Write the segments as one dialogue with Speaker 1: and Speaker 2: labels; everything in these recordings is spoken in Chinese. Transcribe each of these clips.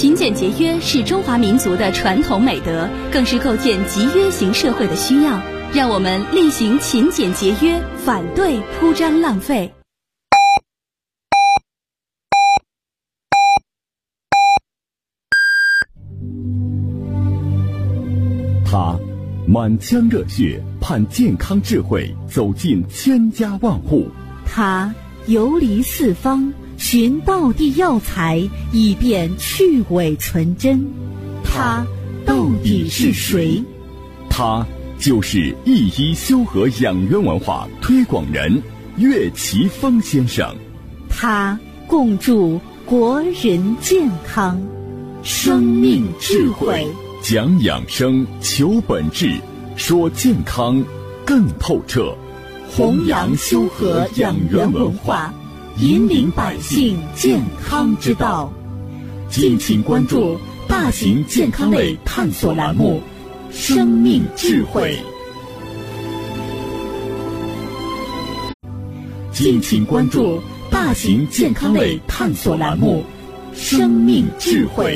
Speaker 1: 勤俭节约是中华民族的传统美德，更是构建集约型社会的需要。让我们力行勤俭节约，反对铺张浪费。
Speaker 2: 他满腔热血盼健康智慧走进千家万户，
Speaker 3: 他游离四方寻道地药材，以便去伪存真。他到底是谁？
Speaker 2: 他就是一一修和养元文化推广人岳奇峰先生。
Speaker 3: 他共筑国人健康，生命智慧，
Speaker 2: 讲养生，求本质，说健康更透彻，
Speaker 3: 弘扬修和养元文化，引领百姓健康之道。敬请关注大型健康类探索栏目《生命智慧》。敬请关注大型健康类探索栏目《生命智慧》。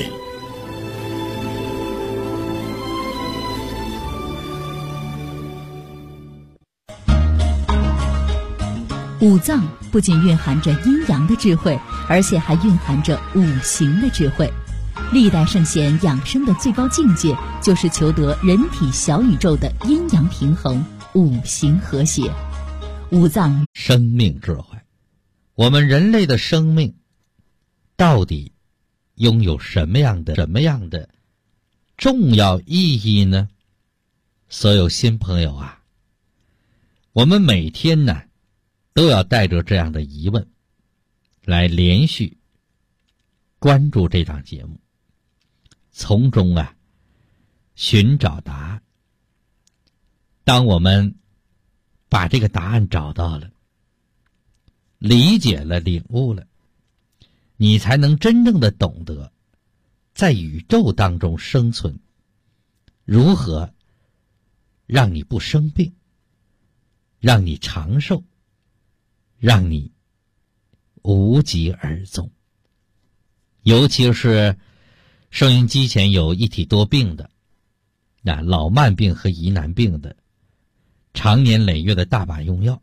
Speaker 4: 五脏不仅蕴含着阴阳的智慧，而且还蕴含着五行的智慧。历代圣贤养生的最高境界，就是求得人体小宇宙的阴阳平衡，五行和谐。五脏
Speaker 5: 生命智慧，我们人类的生命到底拥有什么样的重要意义呢？所有新朋友啊，我们每天呢都要带着这样的疑问来连续关注这档节目，从中啊寻找答案。当我们把这个答案找到了，理解了，领悟了，你才能真正的懂得在宇宙当中生存，如何让你不生病，让你长寿，让你无疾而终。尤其是收音机前有一体多病的，老慢病和疑难病的，常年累月的大把用药，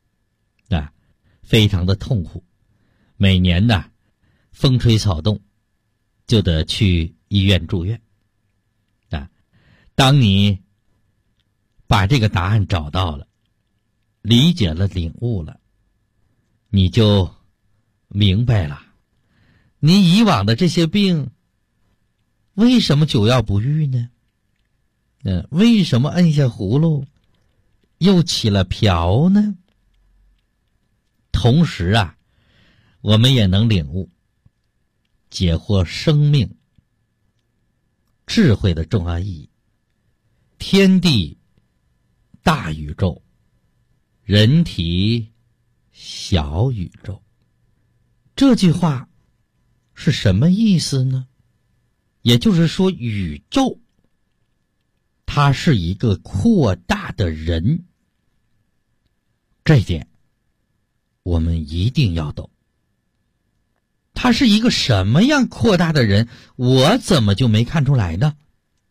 Speaker 5: 非常的痛苦。每年呢，风吹草动就得去医院住院。当你把这个答案找到了，理解了，领悟了，你就明白了，你以往的这些病为什么久药不愈呢？为什么摁下葫芦又起了瓢呢？同时啊，我们也能领悟解惑生命智慧的重要意义。天地大宇宙，人体小宇宙，这句话是什么意思呢？也就是说，宇宙它是一个扩大的人，这一点我们一定要懂。它是一个什么样扩大的人，我怎么就没看出来呢？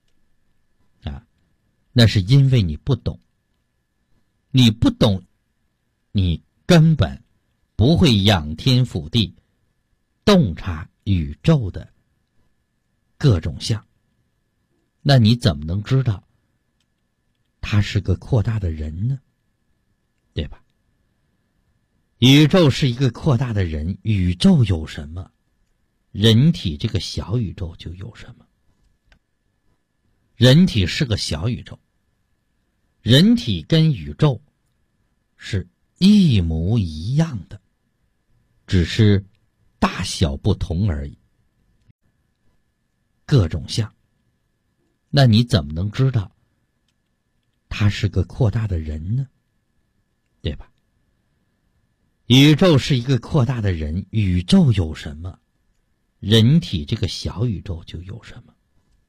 Speaker 5: 那是因为你不懂。你不懂，你根本不会仰天俯地，洞察宇宙的各种相。那你怎么能知道他是个扩大的人呢？对吧？宇宙是一个扩大的人，宇宙有什么，人体这个小宇宙就有什么。人体是个小宇宙，人体跟宇宙是一模一样的，只是大小不同而已，各种相。那你怎么能知道他是个扩大的人呢？对吧？宇宙是一个扩大的人，宇宙有什么，人体这个小宇宙就有什么。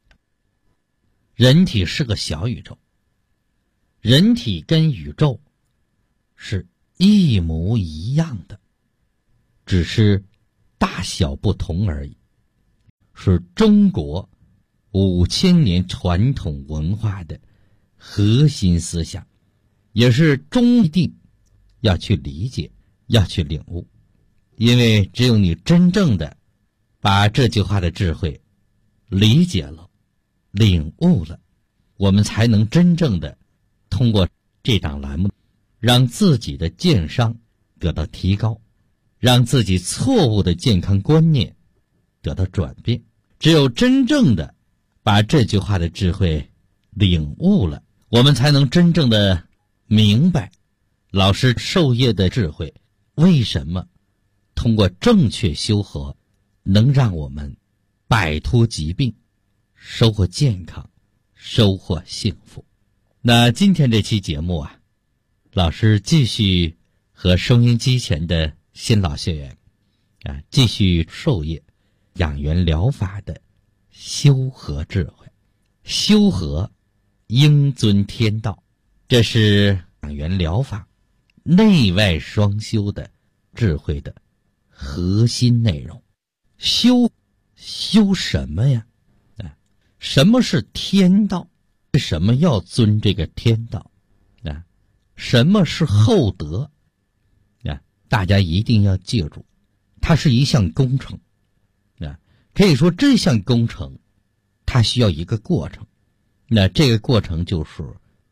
Speaker 5: 人体是个小宇宙，人体跟宇宙是一模一样的，只是大小不同而已。 是中国5000年传统文化的核心思想，也是一定要去理解，要去领悟。因为只有你真正的把这句话的智慧理解了、领悟了，我们才能真正的通过这档栏目，让自己的健商得到提高，让自己错误的健康观念得到转变。只有真正的把这句话的智慧领悟了，我们才能真正的明白老师授业的智慧，为什么通过正确修和能让我们摆脱疾病，收获健康，收获幸福。那今天这期节目啊，老师继续和收音机前的新老学员继续授业养元疗法的修和智慧。修和应遵天道，这是养元疗法内外双修的智慧的核心内容。修什么呀？什么是天道？为什么要遵这个天道？什么是厚德？大家一定要记住，它是一项工程。可以说这项工程它需要一个过程，那这个过程就是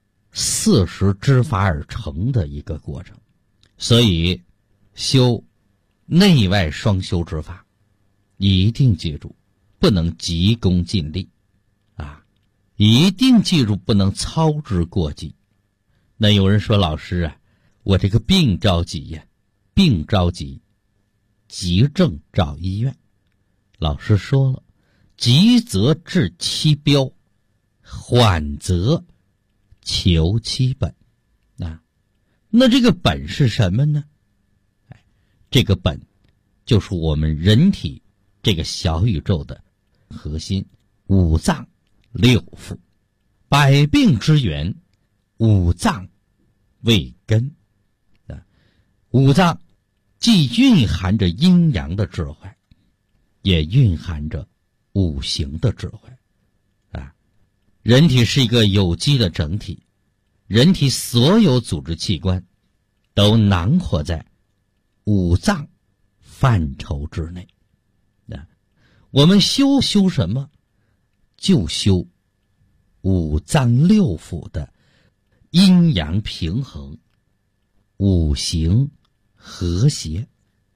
Speaker 5: 40之法而成的一个过程。所以修内外双修之法一定记住，不能急功近利一定记住不能操之过急。那有人说，老师我这个病着急病着急，急症找医院。老师说了，急则治其标，缓则求其本。那这个本是什么呢？这个本就是我们人体这个小宇宙的核心，五脏六腑。百病之源，五脏为根。五脏既蕴含着阴阳的智慧，也蕴含着五行的智慧。人体是一个有机的整体，人体所有组织器官都囊括在五脏范畴之内。我们修什么？就修五脏六腑的阴阳平衡，五行和谐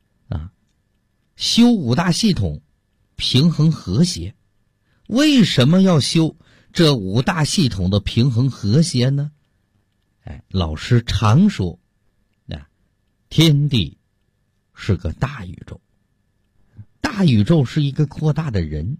Speaker 5: 修五大系统平衡和谐。为什么要修这五大系统的平衡和谐呢？老师常说天地是个大宇宙，大宇宙是一个扩大的人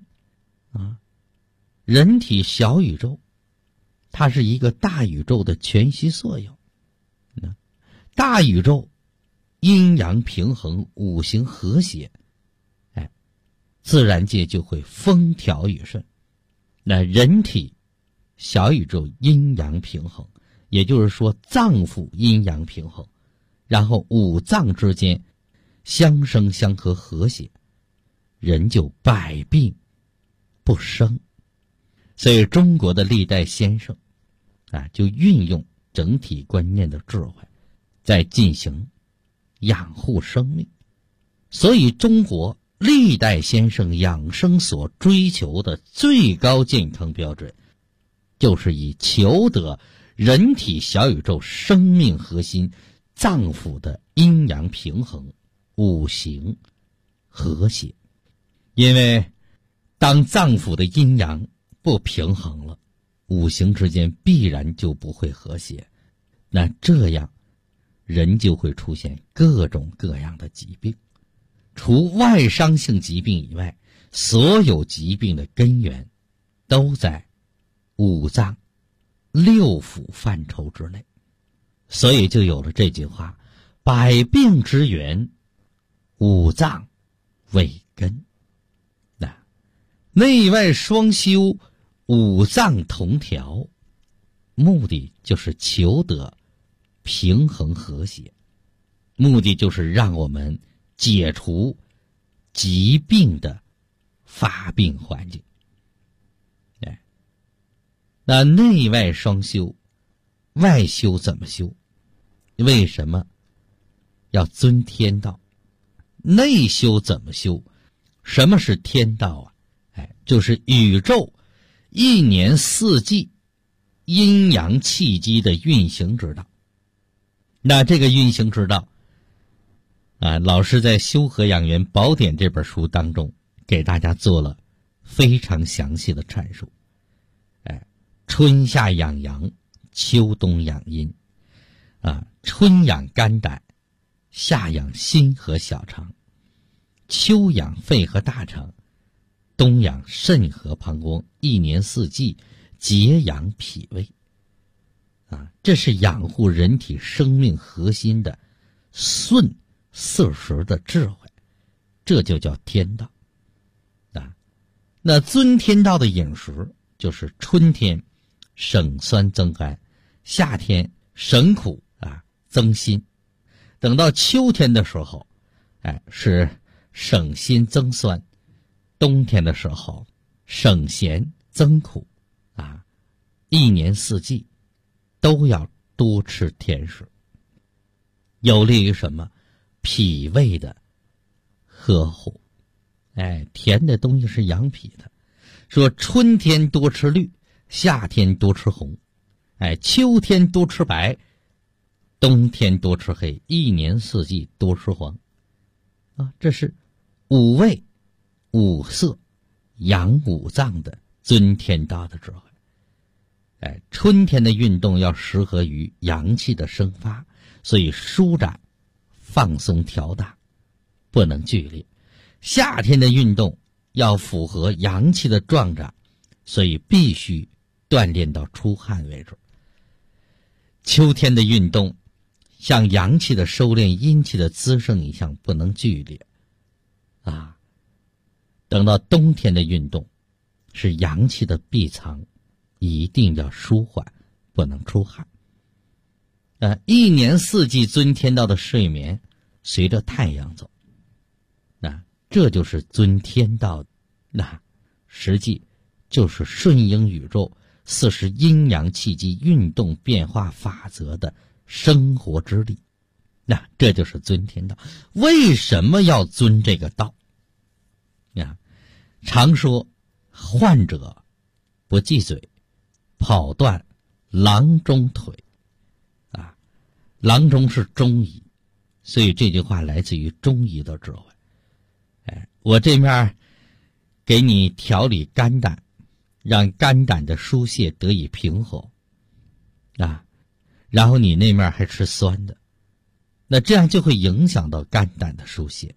Speaker 5: 人体小宇宙它是一个大宇宙的全息作用。大宇宙阴阳平衡，五行和谐，自然界就会风调雨顺。那人体小宇宙阴阳平衡，也就是说脏腑阴阳平衡，然后五脏之间相生相和和谐，人就百病不生。所以中国的历代先生就运用整体观念的智慧在进行养护生命。所以中国历代先生养生所追求的最高健康标准，就是以求得人体小宇宙生命核心脏腑的阴阳平衡，五行和谐。因为当脏腑的阴阳不平衡了，五行之间必然就不会和谐，那这样人就会出现各种各样的疾病。除外伤性疾病以外，所有疾病的根源都在五脏六腑范畴之内。所以就有了这句话，百病之源，五脏为根。内外双修，五脏同调，目的就是求得平衡和谐，目的就是让我们解除疾病的发病环境。那内外双修，外修怎么修？为什么要遵天道？内修怎么修？什么是天道啊？就是宇宙一年四季阴阳气机的运行之道。那这个运行之道老师在《修和养元宝典》这本书当中给大家做了非常详细的阐述。春夏养阳，秋冬养阴春养肝胆，夏养心和小肠，秋养肺和大肠，冬养肾和膀胱，一年四季节养脾胃这是养护人体生命核心的顺四时的智慧，这就叫天道那遵天道的饮食就是春天省酸增甘，夏天省苦增辛，等到秋天的时候是省辛增酸，冬天的时候省咸增苦一年四季都要多吃甜食，有利于什么？脾胃的呵护。甜的东西是养脾的。说春天多吃绿，夏天多吃红，秋天多吃白，冬天多吃黑，一年四季多吃黄这是五味五色养五脏的遵天道的智慧。春天的运动要适合于阳气的生发，所以舒展放松调大，不能剧烈。夏天的运动要符合阳气的壮长，所以必须锻炼到出汗为止。秋天的运动像阳气的收敛，阴气的滋生一样，不能剧烈等到冬天的运动是阳气的闭藏，一定要舒缓，不能出汗一年四季遵天道的睡眠随着太阳走，这就是遵天道，实际就是顺应宇宙40阴阳气机运动变化法则的生活之力。这就是遵天道。为什么要遵这个道？常说患者不忌嘴，跑断郎中腿郎中是中医，所以这句话来自于中医的智慧。我这面给你调理肝胆，让肝胆的疏泄得以平和然后你那面还吃酸的，那这样就会影响到肝胆的疏泄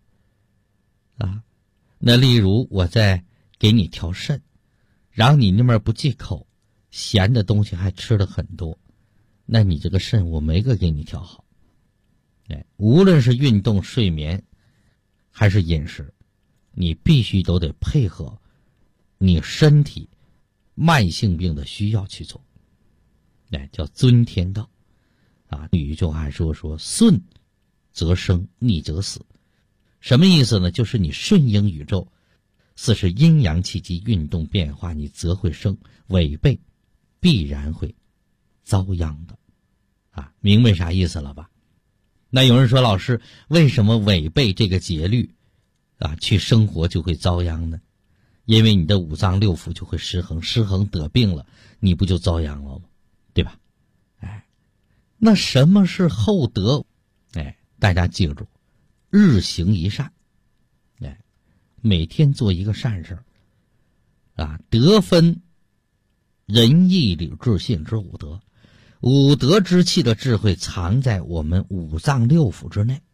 Speaker 5: 那例如我再给你调肾，然后你那面不忌口，咸的东西还吃了很多，那你这个肾我没个给你调好。无论是运动、睡眠还是饮食，你必须都得配合你身体慢性病的需要去做，叫遵天道有一句话说顺则生，逆则死。什么意思呢？就是你顺应宇宙40阴阳气机运动变化，你则会生；违背必然会遭殃的明白啥意思了吧？那有人说，老师，为什么违背这个节律去生活就会遭殃呢？因为你的五脏六腑就会失衡，失衡得病了，你不就遭殃了吗？对吧？那什么是厚德？大家记住，日行一善，每天做一个善事德分仁义礼智信之五德，五德之气的智慧藏在我们五脏六腑之内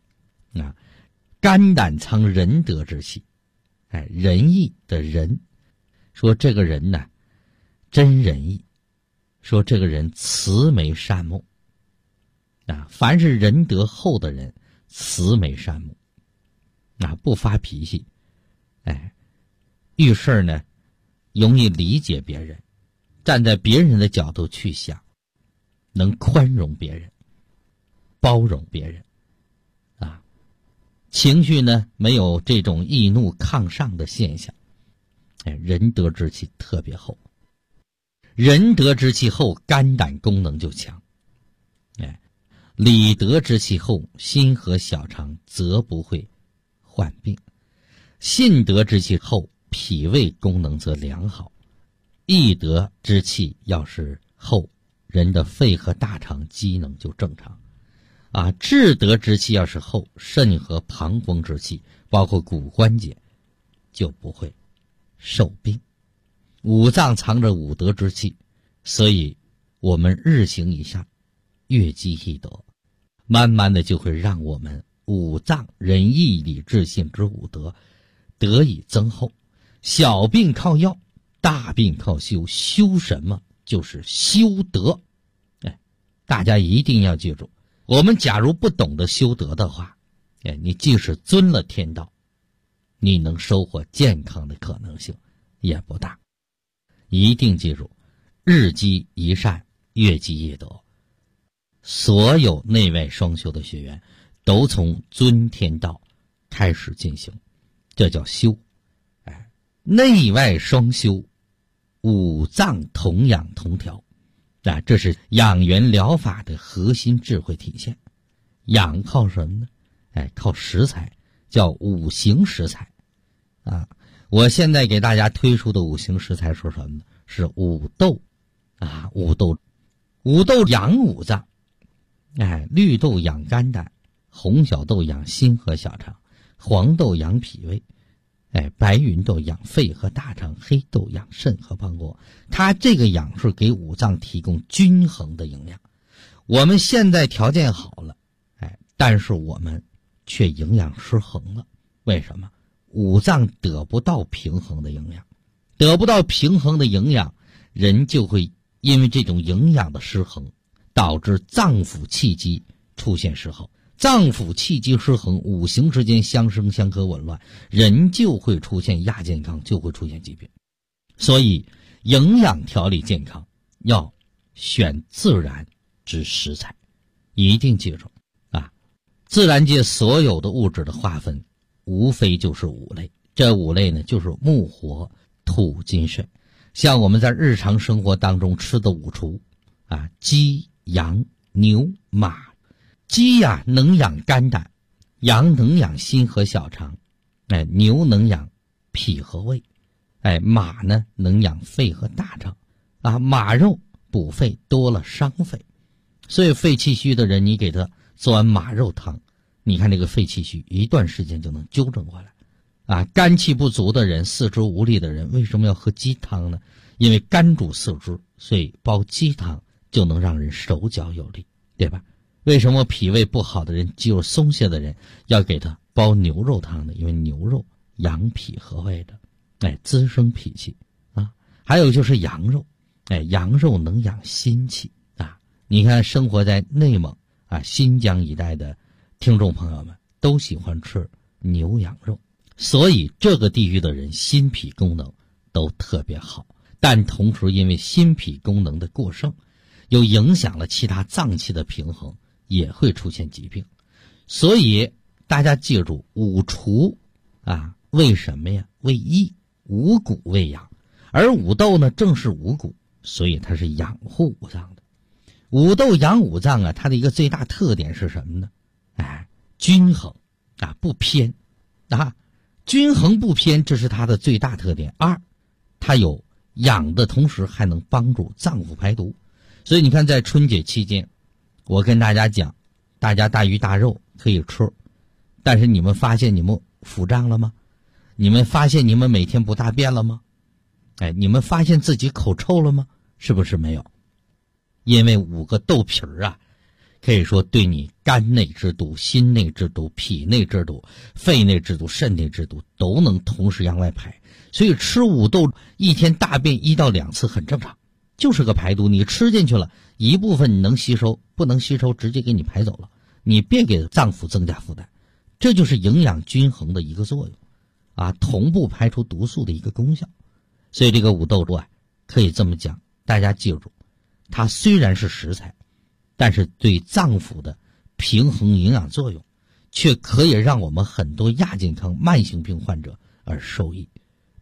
Speaker 5: 肝胆藏仁德之气，仁义的仁，说这个人呢真仁义，说这个人慈眉善目凡是仁德厚的人慈眉善目不发脾气，遇事呢容易理解别人，站在别人的角度去想，能宽容别人，包容别人情绪呢没有这种易怒抗上的现象仁德之气特别厚，仁德之气厚，肝胆功能就强。礼德之气厚，心和小肠则不会患病。信德之气厚，脾胃功能则良好。义德之气要是厚，人的肺和大肠机能就正常。智德之气要是厚，肾和膀胱之气包括骨关节就不会受病。五脏藏着五德之气，所以我们日行一善，悦积益德，慢慢的就会让我们五脏仁义礼智信之五德得以增厚。小病靠药，大病靠修。修什么？就是修德。大家一定要记住，我们假如不懂得修德的话，你即使遵了天道，你能收获健康的可能性也不大。一定记住，日积一善，月积一德。所有内外双修的学员都从遵天道开始进行，这叫修。内外双修，五脏同养同调，这是养元疗法的核心智慧体现。养靠什么呢？靠食材，叫五行食材。我现在给大家推出的五行食材是什么呢？是五豆。五豆养五脏。绿豆养肝胆，红小豆养心和小肠，黄豆养脾胃，白芸豆养肺和大肠，黑豆养肾和膀胱。它这个养是给五脏提供均衡的营养。我们现在条件好了，但是我们却营养失衡了。为什么？五脏得不到平衡的营养，得不到平衡的营养，人就会因为这种营养的失衡，导致脏腑气机出现失衡。脏腑气机失衡，五行之间相生相克紊乱，人就会出现亚健康，就会出现疾病。所以营养调理健康要选自然之食材。一定记住自然界所有的物质的划分无非就是五类。这五类呢，就是木火土金水。像我们在日常生活当中吃的五畜鸡羊牛马。鸡能养肝胆，羊能养心和小肠，牛能养脾和胃，马呢能养肺和大肠。马肉补肺多了伤肺，所以肺气虚的人，你给他做完马肉汤，你看这个肺气虚一段时间就能纠正过来。肝气不足的人，四肢无力的人，为什么要喝鸡汤呢？因为肝主四肢，所以煲鸡汤就能让人手脚有力，对吧？为什么脾胃不好的人，肌肉松懈的人，要给他煲牛肉汤呢？因为牛肉养脾和胃的，滋生脾气还有就是羊肉，羊肉能养心气你看生活在内蒙新疆一带的听众朋友们都喜欢吃牛羊肉，所以这个地域的人心脾功能都特别好。但同时因为心脾功能的过剩，又影响了其他脏器的平衡，也会出现疾病。所以大家记住，五畜为什么呀？为益，五谷为养，而五豆呢正是五谷，所以它是养护五脏的。五豆养五脏它的一个最大特点是什么呢？均衡不偏均衡不偏，这是它的最大特点。二，它有养的同时还能帮助脏腑排毒。所以你看在春节期间，我跟大家讲，大家大鱼大肉可以吃，但是你们发现你们腹胀了吗？你们发现你们每天不大便了吗？你们发现自己口臭了吗？是不是没有？因为五个豆皮可以说对你肝内之毒、心内之毒、脾内之毒、肺内之毒、肾内之毒都能同时向外排。所以吃五豆一天大便1到2次很正常，就是个排毒。你吃进去了一部分，你能吸收，不能吸收直接给你排走了，你别给脏腑增加负担。这就是营养均衡的一个作用同步排出毒素的一个功效。所以这个五豆可以这么讲，大家记住，它虽然是食材，但是对脏腑的平衡营养作用却可以让我们很多亚健康慢性病患者而受益。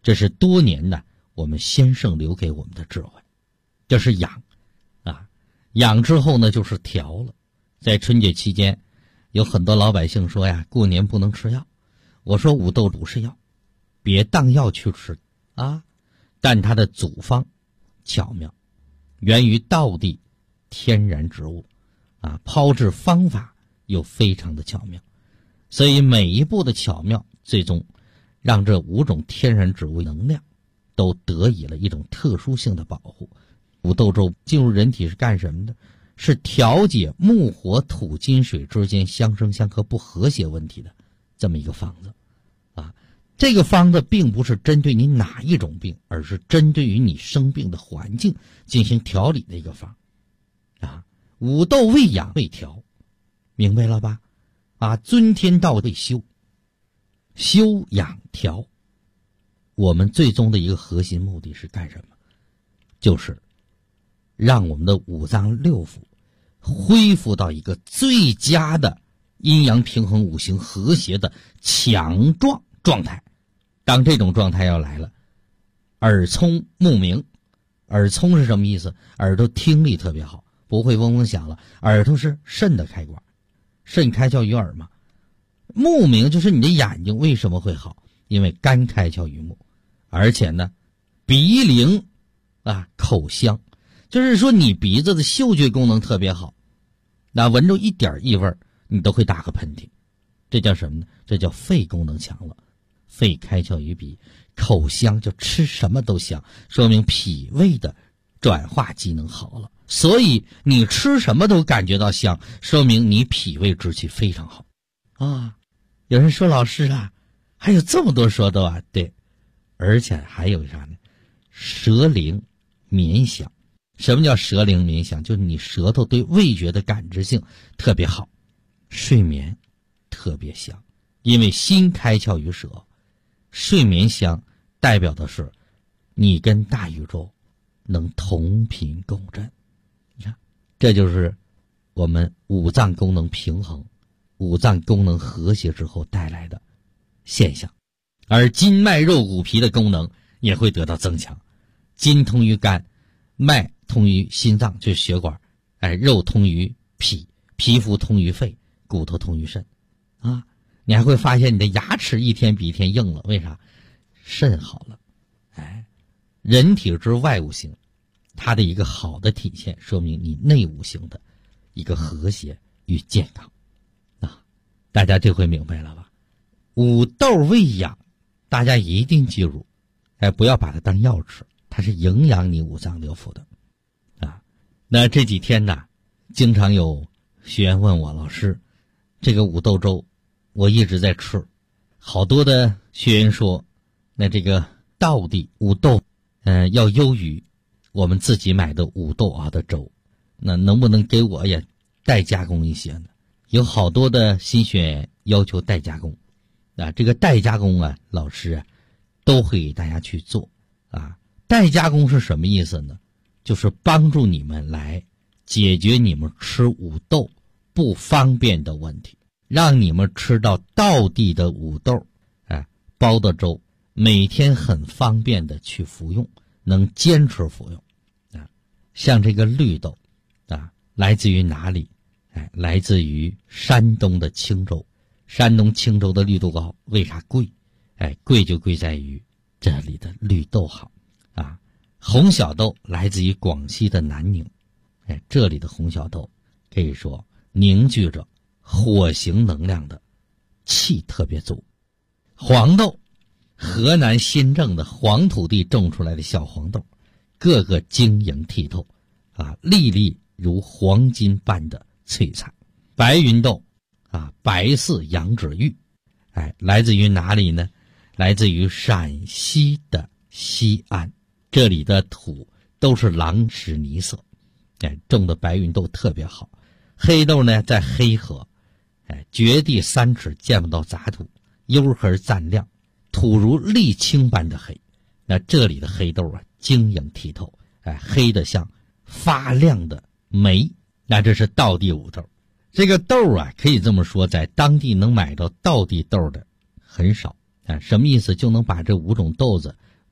Speaker 5: 这是多年呢我们先生留给我们的智慧。这是养啊，养之后呢就是调了。在春节期间，有很多老百姓说呀，过年不能吃药。我说五豆不是药，别当药去吃啊。但它的组方巧妙，源于道地天然植物啊，炮制方法又非常的巧妙，所以每一步的巧妙，最终让这5种天然植物能量都得以了一种特殊性的保护。五豆粥进入人体是干什么的？是调节木火土金水之间相生相克不和谐问题的这么一个方子啊。这个方子并不是针对你哪一种病，而是针对于你生病的环境进行调理的一个方啊。五豆为养为调，明白了吧？啊，尊天道为修，修养调，我们最终的一个核心目的是干什么？就是让我们的五脏六腑恢复到一个最佳的阴阳平衡、五行和谐的强壮状态。当这种状态要来了，耳聪目明。耳聪是什么意思？耳朵听力特别好，不会嗡嗡响了。耳朵是肾的开关，肾开窍于耳嘛。目明就是你的眼睛为什么会好？因为肝开窍于目。而且呢，鼻灵啊，口香，就是说你鼻子的嗅觉功能特别好，那闻着一点异味你都会打个喷嚏。这叫什么呢？这叫肺功能强了。肺开窍于鼻，口香就吃什么都香，说明脾胃的转化机能好了。所以你吃什么都感觉到香，说明你脾胃之气非常好啊。有人说老师啊，还有这么多说的啊？对，而且还有啥呢？舌灵绵香。什么叫舌灵绵香？就是你舌头对味觉的感知性特别好，睡眠特别香，因为心开窍于舌。睡眠香代表的是你跟大宇宙能同频共振。你看，这就是我们五脏功能平衡、五脏功能和谐之后带来的现象。而筋脉肉骨皮的功能也会得到增强。筋通于肝，脉通于心脏，就是血管，肉通于脾，皮肤通于肺，骨头通于肾啊。你还会发现你的牙齿一天比一天硬了，为啥？肾好了。人体之外五行，它的一个好的体现，说明你内五行的一个和谐与健康啊。大家这回明白了吧？五豆为养，大家一定记住，不要把它当药吃，它是营养你五脏六腑的啊。那这几天呢，经常有学员问我，老师，这个五豆粥我一直在吃，好多的学员说，那这个道地五豆，要优于我们自己买的五豆熬的粥，那能不能给我也代加工一些呢？有好多的新学员要求代加工，啊，这个代加工啊，老师啊，都会给大家去做啊。代加工是什么意思呢？就是帮助你们来解决你们吃五豆不方便的问题。让你们吃到道地的五豆，煲的粥，每天很方便的去服用，能坚持服用啊。像这个绿豆啊，来自于哪里？来自于山东的青州。山东青州的绿豆糕为啥贵？贵就贵在于这里的绿豆好啊。红小豆来自于广西的南宁，这里的红小豆可以说凝聚着火型能量的气特别足。黄豆，河南新郑的黄土地种出来的小黄豆，个个晶莹剔透啊，粒粒如黄金般的璀璨。白云豆啊，白似羊脂玉，来自于哪里呢？来自于陕西的西安，这里的土都是狼屎泥色，种的白云豆特别好。黑豆呢，在黑河，绝地3尺见不到杂土，黝黑暂亮，土如沥青般的黑。那这里的黑豆啊，晶莹剔透，黑的像发亮的煤。那这是道地五豆。这个豆啊，可以这么说，在当地能买到道地豆的很少。什么意思？就能把这5种豆子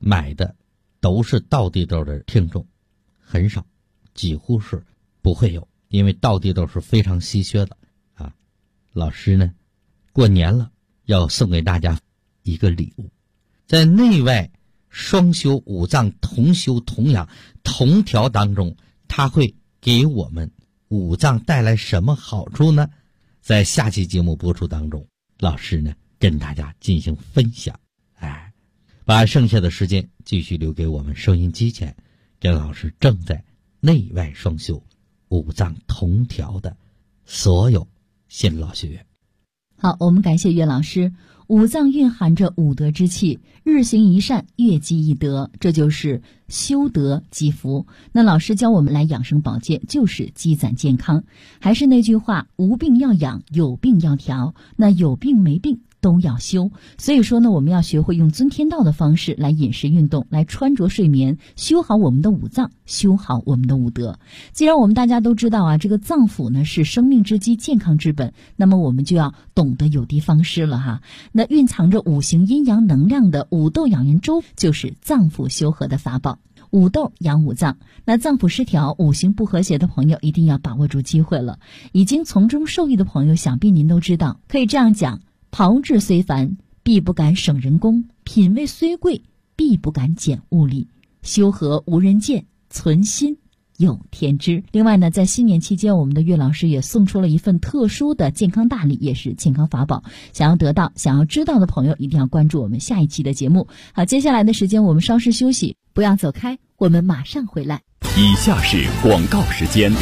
Speaker 5: 买的都是道地豆的听众很少，几乎是不会有，因为道地豆是非常稀缺的啊。老师呢，过年了要送给大家一个礼物，在内外双修五脏同修同养同调当中，它会给我们五脏带来什么好处呢？在下期节目播出当中，老师呢跟大家进行分享。把剩下的时间继续留给我们收音机前跟老师正在内外双修五脏同调的所有新老学员。
Speaker 4: 好，我们感谢岳老师。五脏蕴含着五德之气，日行一善，月积一德，这就是修德积福。那老师教我们来养生保健，就是积攒健康。还是那句话，无病要养，有病要调。那有病没病都要修。所以说呢，我们要学会用遵天道的方式来饮食运动，来穿着睡眠，修好我们的五脏，修好我们的五德。既然我们大家都知道啊，这个脏腑呢是生命之基，健康之本，那么我们就要懂得有的方式了哈。那蕴藏着五行阴阳能量的五豆养元粥，就是脏腑修和的法宝。五豆养五脏，那脏腑失调、五行不和谐的朋友一定要把握住机会了。已经从中受益的朋友，想必您都知道，可以这样讲：炮制虽繁，必不敢省人工；品味虽贵，必不敢减物力。修和无人见，存心有天知。另外呢，在新年期间，我们的岳老师也送出了一份特殊的健康大礼，也是健康法宝。想要得到、想要知道的朋友，一定要关注我们下一期的节目。好，接下来的时间我们稍事休息，不要走开，我们马上回来。
Speaker 2: 以下是广告时间。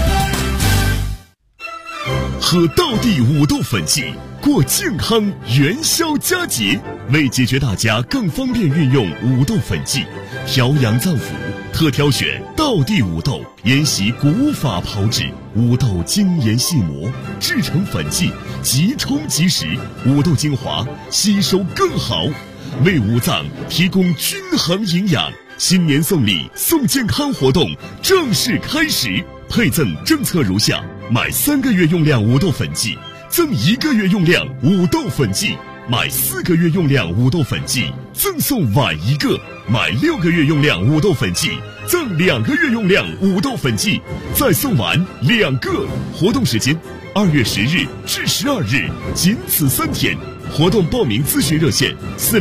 Speaker 6: 喝道地五豆粉剂，过健康元宵佳节。为解决大家更方便运用五豆粉剂，调养脏腑，特挑选道地五豆，沿袭古法炮制，五豆精研细磨，制成粉剂，即冲即食，五豆精华吸收更好，为五脏提供均衡营养。新年送礼送健康活动正式开始，配赠政策如下：买3个月用量五豆粉剂赠1个月用量五豆粉剂，买4个月用量五豆粉剂赠送碗1个，买6个月用量五豆粉剂赠2个月用量五豆粉剂，再送碗2个。活动时间2月10日至12日，仅此3天。活动报名咨询热线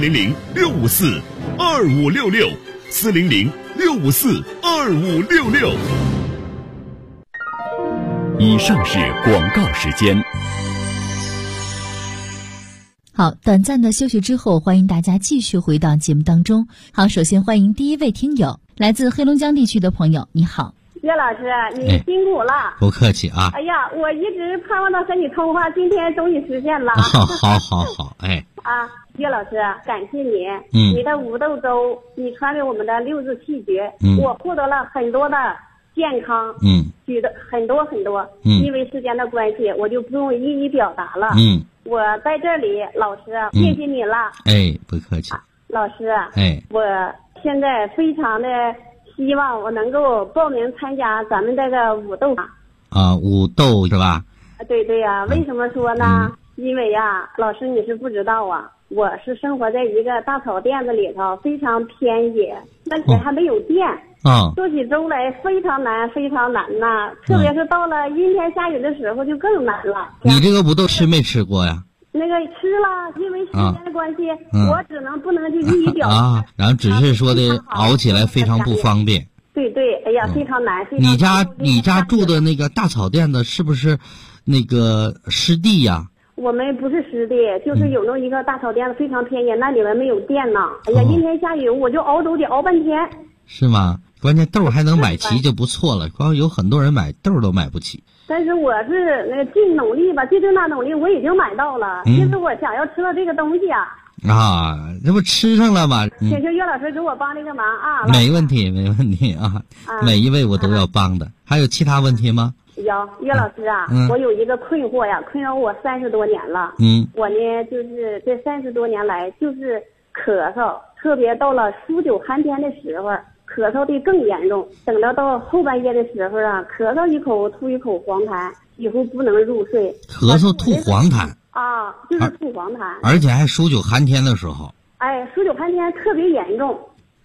Speaker 6: 400-654-2566，400-654-2566。
Speaker 2: 以上是广告时间。
Speaker 4: 好，短暂的休息之后，欢迎大家继续回到节目当中。好，首先欢迎第一位听友，来自黑龙江地区的朋友，你好。
Speaker 7: 岳老师，你辛苦了。
Speaker 5: 不客气啊。
Speaker 7: 哎呀，我一直盼望到和你通话，今天终于实现了。
Speaker 5: 好，哎。
Speaker 7: 啊，岳老师，感谢你。你的五豆粥，你传给我们的6字气诀，我获得了很多的健康。举的很多。因为时间的关系，我就不用一一表达了。我在这里，老师，谢谢你了。
Speaker 5: 哎，不客气。
Speaker 7: 老师，我现在非常的希望我能够报名参加咱们这个五豆
Speaker 5: 啊，五豆是吧？
Speaker 7: 对呀，为什么说呢？因为呀，老师你是不知道啊，我是生活在一个大草甸子里头，非常偏野，而且还没有电。做起粥来非常难呐，特别是到了阴天下雨的时候就更难了。
Speaker 5: 你这个五豆吃没吃过呀？
Speaker 7: 那个吃了，因为时间的关系，我不能去一一表达。
Speaker 5: 然后只是说的熬起来非常不方便。
Speaker 7: 对，哎呀，非常难。
Speaker 5: 你家住的那个大草甸子是不是那个湿地呀？
Speaker 7: 我们不是湿地，就是有那么一个大草甸子，非常偏野，那里面没有电呢。哎呀，阴天下雨我就熬粥得熬半天。是
Speaker 5: 吗？关键豆还能买齐就不错了，光有很多人买豆都买不起。
Speaker 7: 但是我是尽努力吧，尽最大努力，我已经买到了，因为我想要吃到这个东西啊。
Speaker 5: 这不吃上了吗？
Speaker 7: 请求岳老师给我帮这个忙啊。
Speaker 5: 没问题啊，每一位我都要帮的。还有其他问题吗？
Speaker 7: 有，岳老师啊，我有一个困惑呀，困扰我30多年了。我呢就是这30多年来就是咳嗽，特别到了数9寒天的时候，咳嗽的更严重。等到后半夜的时候啊，咳嗽一口吐一口黄痰，几乎不能入睡。
Speaker 5: 咳嗽吐黄痰
Speaker 7: 啊，就是吐黄痰，
Speaker 5: 而且还数9寒天的时候。
Speaker 7: 数9寒天特别严重。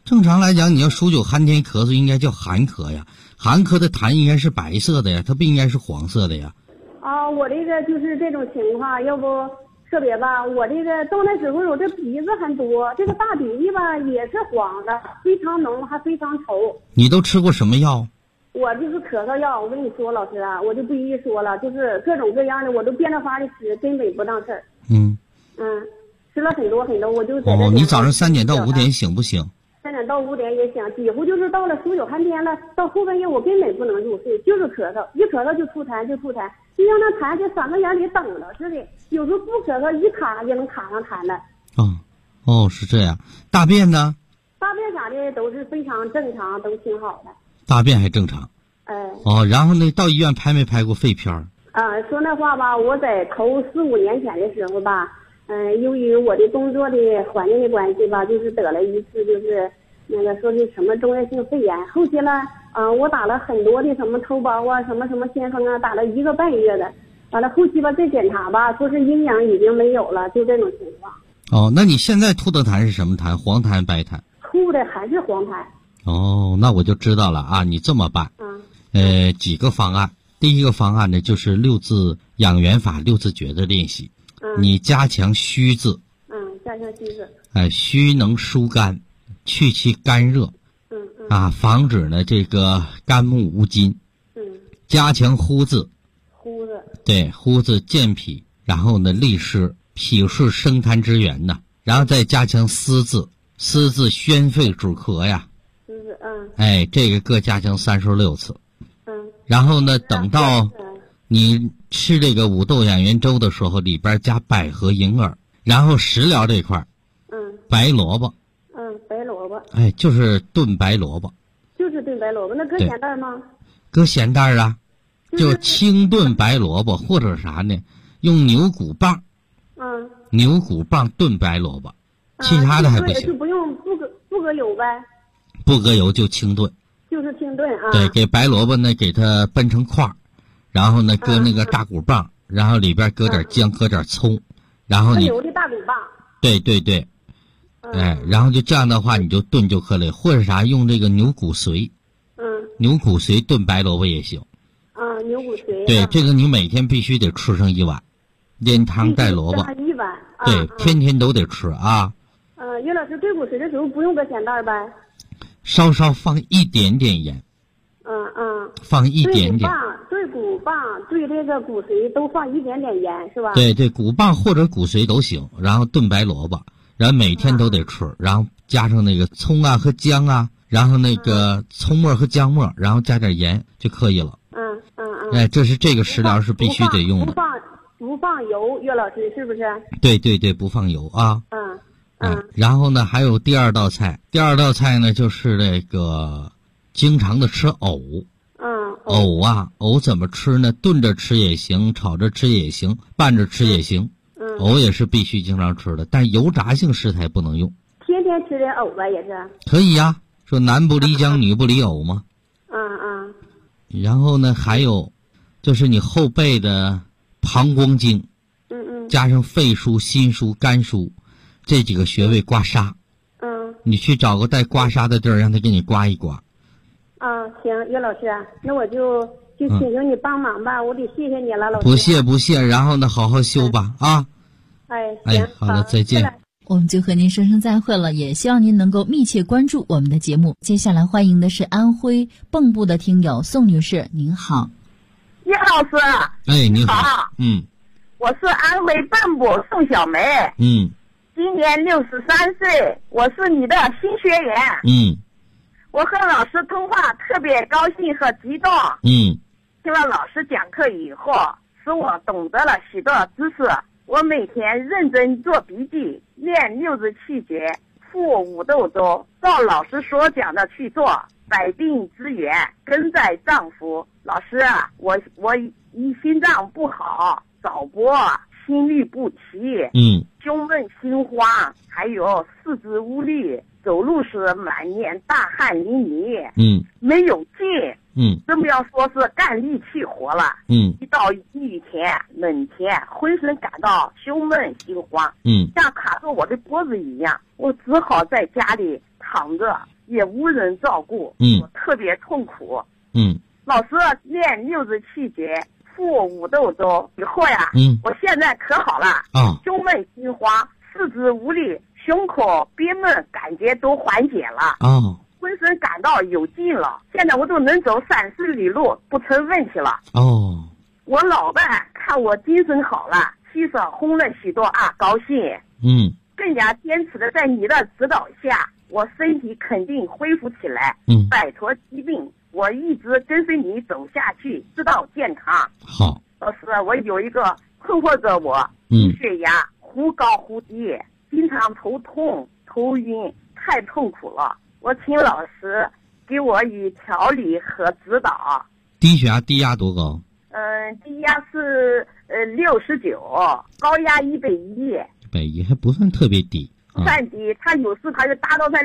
Speaker 5: 正常来讲，你要数9寒天咳嗽，应该叫寒咳呀。寒咳的痰应该是白色的呀，它不应该是黄色的呀。
Speaker 7: 我这个就是这种情况，要不特别吧，我这个到那时候我这鼻子很多，这个大鼻涕吧也是黄的，非常浓，还非常稠。
Speaker 5: 你都吃过什么药？
Speaker 7: 我就是咳嗽药，我跟你说，老师啊，我就不一一说了，就是各种各样的，我都变着法的吃，根本不当事儿。吃了很多很多，我就在这。
Speaker 5: 你早上3点到5点醒不醒
Speaker 7: ？3点到5点也醒，几乎就是到了数9寒天了，到后半夜我根本不能入睡，就是咳嗽，一咳嗽就吐痰，就像那痰在嗓子眼里等着似的，有时候不咳嗽一卡就能卡上痰来。
Speaker 5: 是这样。大便呢？
Speaker 7: 大便啥的都是非常正常，都挺好的。
Speaker 5: 大便还正常。然后呢，到医院拍没拍过肺片？
Speaker 7: 说那话吧，我在头4、5年前的时候吧，由于我的工作的环境的关系吧，就是得了一次就是那个说的什么中热性肺炎，后期呢，我打了很多的什么头孢啊，什么先锋啊，打了1个半月的，完了后期吧再检查吧，说是营养已经没有了，就这种情况。
Speaker 5: 那你现在吐的痰是什么痰？黄痰白痰？
Speaker 7: 吐的还是黄痰。
Speaker 5: 那我就知道了啊，你这么办。几个方案。第一个方案呢，就是6字养元法6字诀的练习。你加强虚字。
Speaker 7: 加强虚字。
Speaker 5: 虚能疏肝，去其肝热。防止呢这个肝木无津。加强呼字。
Speaker 7: 呼字。
Speaker 5: 对，呼字健脾，然后呢利湿，脾是生痰之源呢。然后再加强思字，思字宣肺止咳呀。这个各加强36次。然后呢，等到你吃这个五豆养元粥的时候，里边加百合、银耳。然后食疗这块白萝卜。
Speaker 7: 白萝卜。
Speaker 5: 就是炖白萝卜。
Speaker 7: 就是炖白萝卜，那搁咸蛋吗？
Speaker 5: 搁咸蛋啊，就清炖白萝卜，或者啥呢？用牛骨棒。牛骨棒炖白萝卜，其他的还不行。
Speaker 7: 就不用不搁油呗？
Speaker 5: 不搁油就清炖。
Speaker 7: 就是清炖啊。
Speaker 5: 对，给白萝卜呢给它掰成块，然后呢搁那个大骨棒，然后里边搁点姜，搁点葱，然后你
Speaker 7: 油的大骨棒。
Speaker 5: 对。然后就这样的话你就炖就可以，或者啥用这个牛骨髓。牛骨髓炖白萝卜也行。
Speaker 7: 牛骨髓。
Speaker 5: 对，这个你每天必须得吃上1碗，连汤带萝卜。
Speaker 7: 1碗。
Speaker 5: 对，天天都得吃啊。
Speaker 7: 岳老师，炖骨髓的时候不用搁咸蛋呗？
Speaker 5: 稍放一点点盐。放一点点。
Speaker 7: 对骨棒对这个骨髓都放一点点盐是吧？
Speaker 5: 对，骨棒或者骨髓都行。然后炖白萝卜，然后每天都得吃，然后加上那个葱啊和姜啊，然后那个葱末和姜末，然后加点盐就可以了。这是这个食疗是必须得用的。
Speaker 7: 不放油，岳老师是不是？
Speaker 5: 对，不放油啊。然后呢，还有第二道菜。第二道菜呢，就是那个经常的吃藕。藕怎么吃呢？炖着吃也行，炒着吃也行，拌着吃也行。藕也是必须经常吃的，但油炸性食材不能用。
Speaker 7: 天天吃点藕吧，也是。
Speaker 5: 可以呀，说男不离姜，女不离藕嘛。然后呢，还有就是你后背的膀胱经，加上肺腧、心腧、肝腧这几个穴位刮痧。你去找个带刮痧的地儿，让他给你刮一刮。
Speaker 7: 行，岳老师，那我就请求你帮忙吧，我得谢谢你了，老
Speaker 5: 师。不谢，然后呢，好好修吧啊。
Speaker 7: 行，
Speaker 5: 好的，再见。
Speaker 4: 我们就和您说声再会了，也希望您能够密切关注我们的节目。接下来欢迎的是安徽蚌埠的听友宋女士，您好。
Speaker 8: 叶老师。
Speaker 5: 你好。
Speaker 8: 我是安徽蚌埠宋小梅。今年63岁，我是你的新学员。我和老师通话特别高兴和激动。听了老师讲课以后，使我懂得了许多知识。我每天认真做笔记，练6字气诀，服五豆粥，照老师所讲的去做，百病之源根在脏腑。老师，我心脏不好，早搏，心律不齐，胸闷心慌，还有四肢无力，走路时满脸大汗淋漓，没有劲，更不要说是干力气活了，一到雨天冷天，浑身感到胸闷心慌，像卡住我的脖子一样，我只好在家里躺躺着，也无人照顾，我特别痛苦。老师练67节复5豆粥以后呀，我现在可好了，胸闷心慌，四肢无力，胸口憋闷感觉都缓解了，浑身感到有劲了，现在我都能走30里路，不成问题了。我老伴看我精神好了，气色红了许多啊，高兴。更加坚持的在你的指导下，我身体肯定恢复起来，摆脱疾病，我一直跟随你走下去，直到健康。
Speaker 5: 好，
Speaker 8: 老师，我有一个困惑着我，低血压忽高忽低，经常头痛头晕，太痛苦了，我请老师给我以调理和指导。
Speaker 5: 低血压低压多高？
Speaker 8: 低压是69，高压110。
Speaker 5: 110还不算特别低，
Speaker 8: 不算低，他有时他就达到在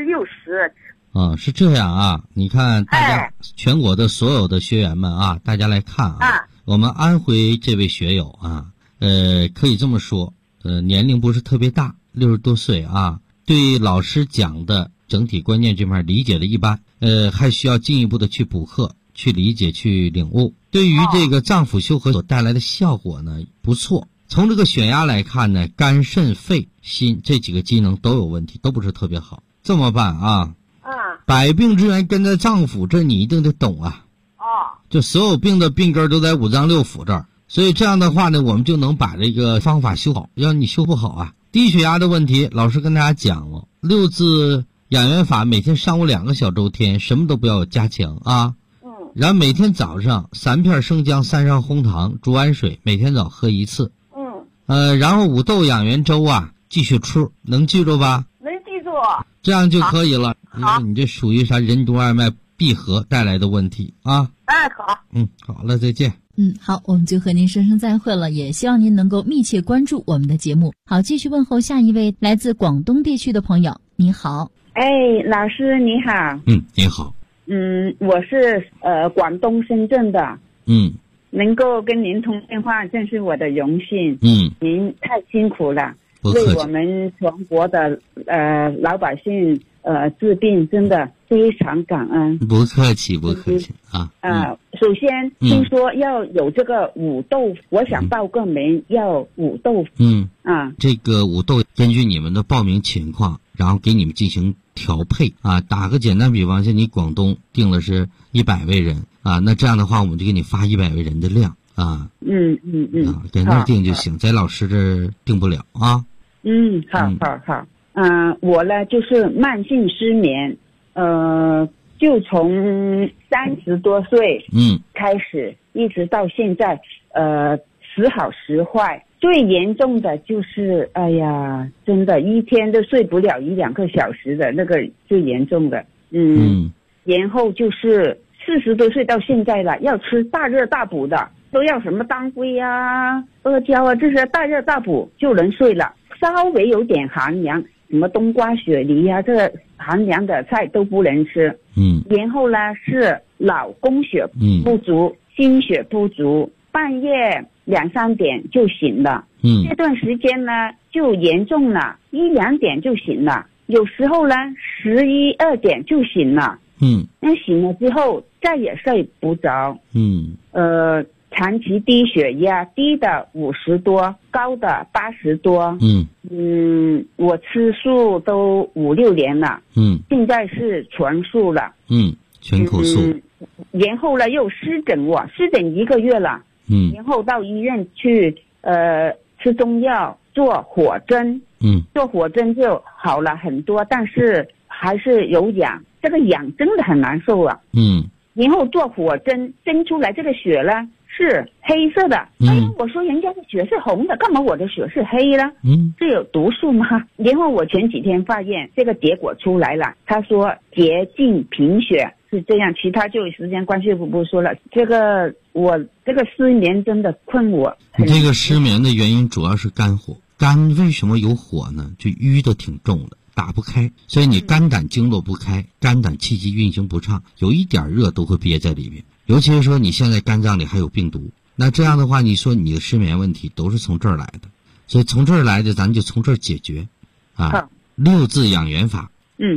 Speaker 8: 60。
Speaker 5: 是这样啊，你看大家全国的所有的学员们啊，大家来看啊，我们安徽这位学友啊，可以这么说，年龄不是特别大，60多岁啊，对老师讲的整体观念这块理解的一般，还需要进一步的去补课，去理解，去领悟。对于这个脏腑修和所带来的效果呢，不错。从这个血压来看呢，肝肾肺心这几个机能都有问题，都不是特别好。这么办啊？百病之源根在脏腑，这你一定得懂啊。就所有病的病根都在五脏六腑这儿，所以这样的话呢，我们就能把这个方法修好。要你修不好啊，低血压的问题，老师跟大家讲了，6字养元法，每天上午2个小周天，什么都不要加强啊。然后每天早上3片生姜，3勺红糖，煮完水，每天早喝1次。然后5豆养元粥啊，记血出，能记住吧？
Speaker 8: 能记住。
Speaker 5: 这样就可以了。你这属于啥任督二脉闭合带来的问题啊？
Speaker 8: 好。
Speaker 5: 好了，再见。
Speaker 4: 好，我们就和您说声再会了，也希望您能够密切关注我们的节目。好，继续问候下一位来自广东地区的朋友，你好。
Speaker 9: 老师你好。
Speaker 5: 你好。
Speaker 9: 我是广东深圳的。能够跟您通电话真是我的荣幸。您太辛苦了，为我们全国的老百姓治病，真的非常感恩。
Speaker 5: 不客气啊。
Speaker 9: 首先听说要有这个5豆，我想报个名要5豆。
Speaker 5: 这个5豆根据你们的报名情况，然后给你们进行调配啊。打个简单比方，像你广东定的是100位人啊，那这样的话我们就给你发100位人的量啊。在那儿定就行，在老师这儿定不了啊。
Speaker 9: 好。我呢就是慢性失眠，就从30多岁开始，一直到现在，时好时坏。最严重的就是，真的一天都睡不了1-2个小时的那个最严重的。然后就是40多岁到现在了，要吃大热大补的，都要什么当归啊、阿胶啊，这些大热大补就能睡了。稍微有点寒凉，什么冬瓜、雪梨啊，这个寒凉的菜都不能吃。然后呢是脑供血不足，心血不足，半夜2-3点就醒了。这段时间呢就严重了，1-2点就醒了，有时候呢11-12点就醒了。那醒了之后再也睡不着。长期低血压，低的50多，高的80多。我吃素都5-6年了。现在是全素了。
Speaker 5: 全口素。
Speaker 9: 然后呢又湿疹1个月了。然后到医院去吃中药，做火针。做火针就好了很多，但是还是有痒，这个痒真的很难受啊。然后做火针针出来这个血呢是黑色的。我说人家的血是红的，干嘛我的血是黑呢？这有毒素吗？然后我前几天发现这个结果出来了，他说洁净贫血是这样，其他就时间关系不说了。我这个失眠真的困我。
Speaker 5: 你这个失眠的原因主要是肝火，肝为什么有火呢？就淤的挺重的，打不开，所以你肝胆经络不开，肝胆气机运行不畅，有一点热都会憋在里面。尤其是说你现在肝脏里还有病毒，那这样的话你说你的失眠问题都是从这儿来的，所以从这儿来的咱就从这儿解决啊。6字养元法。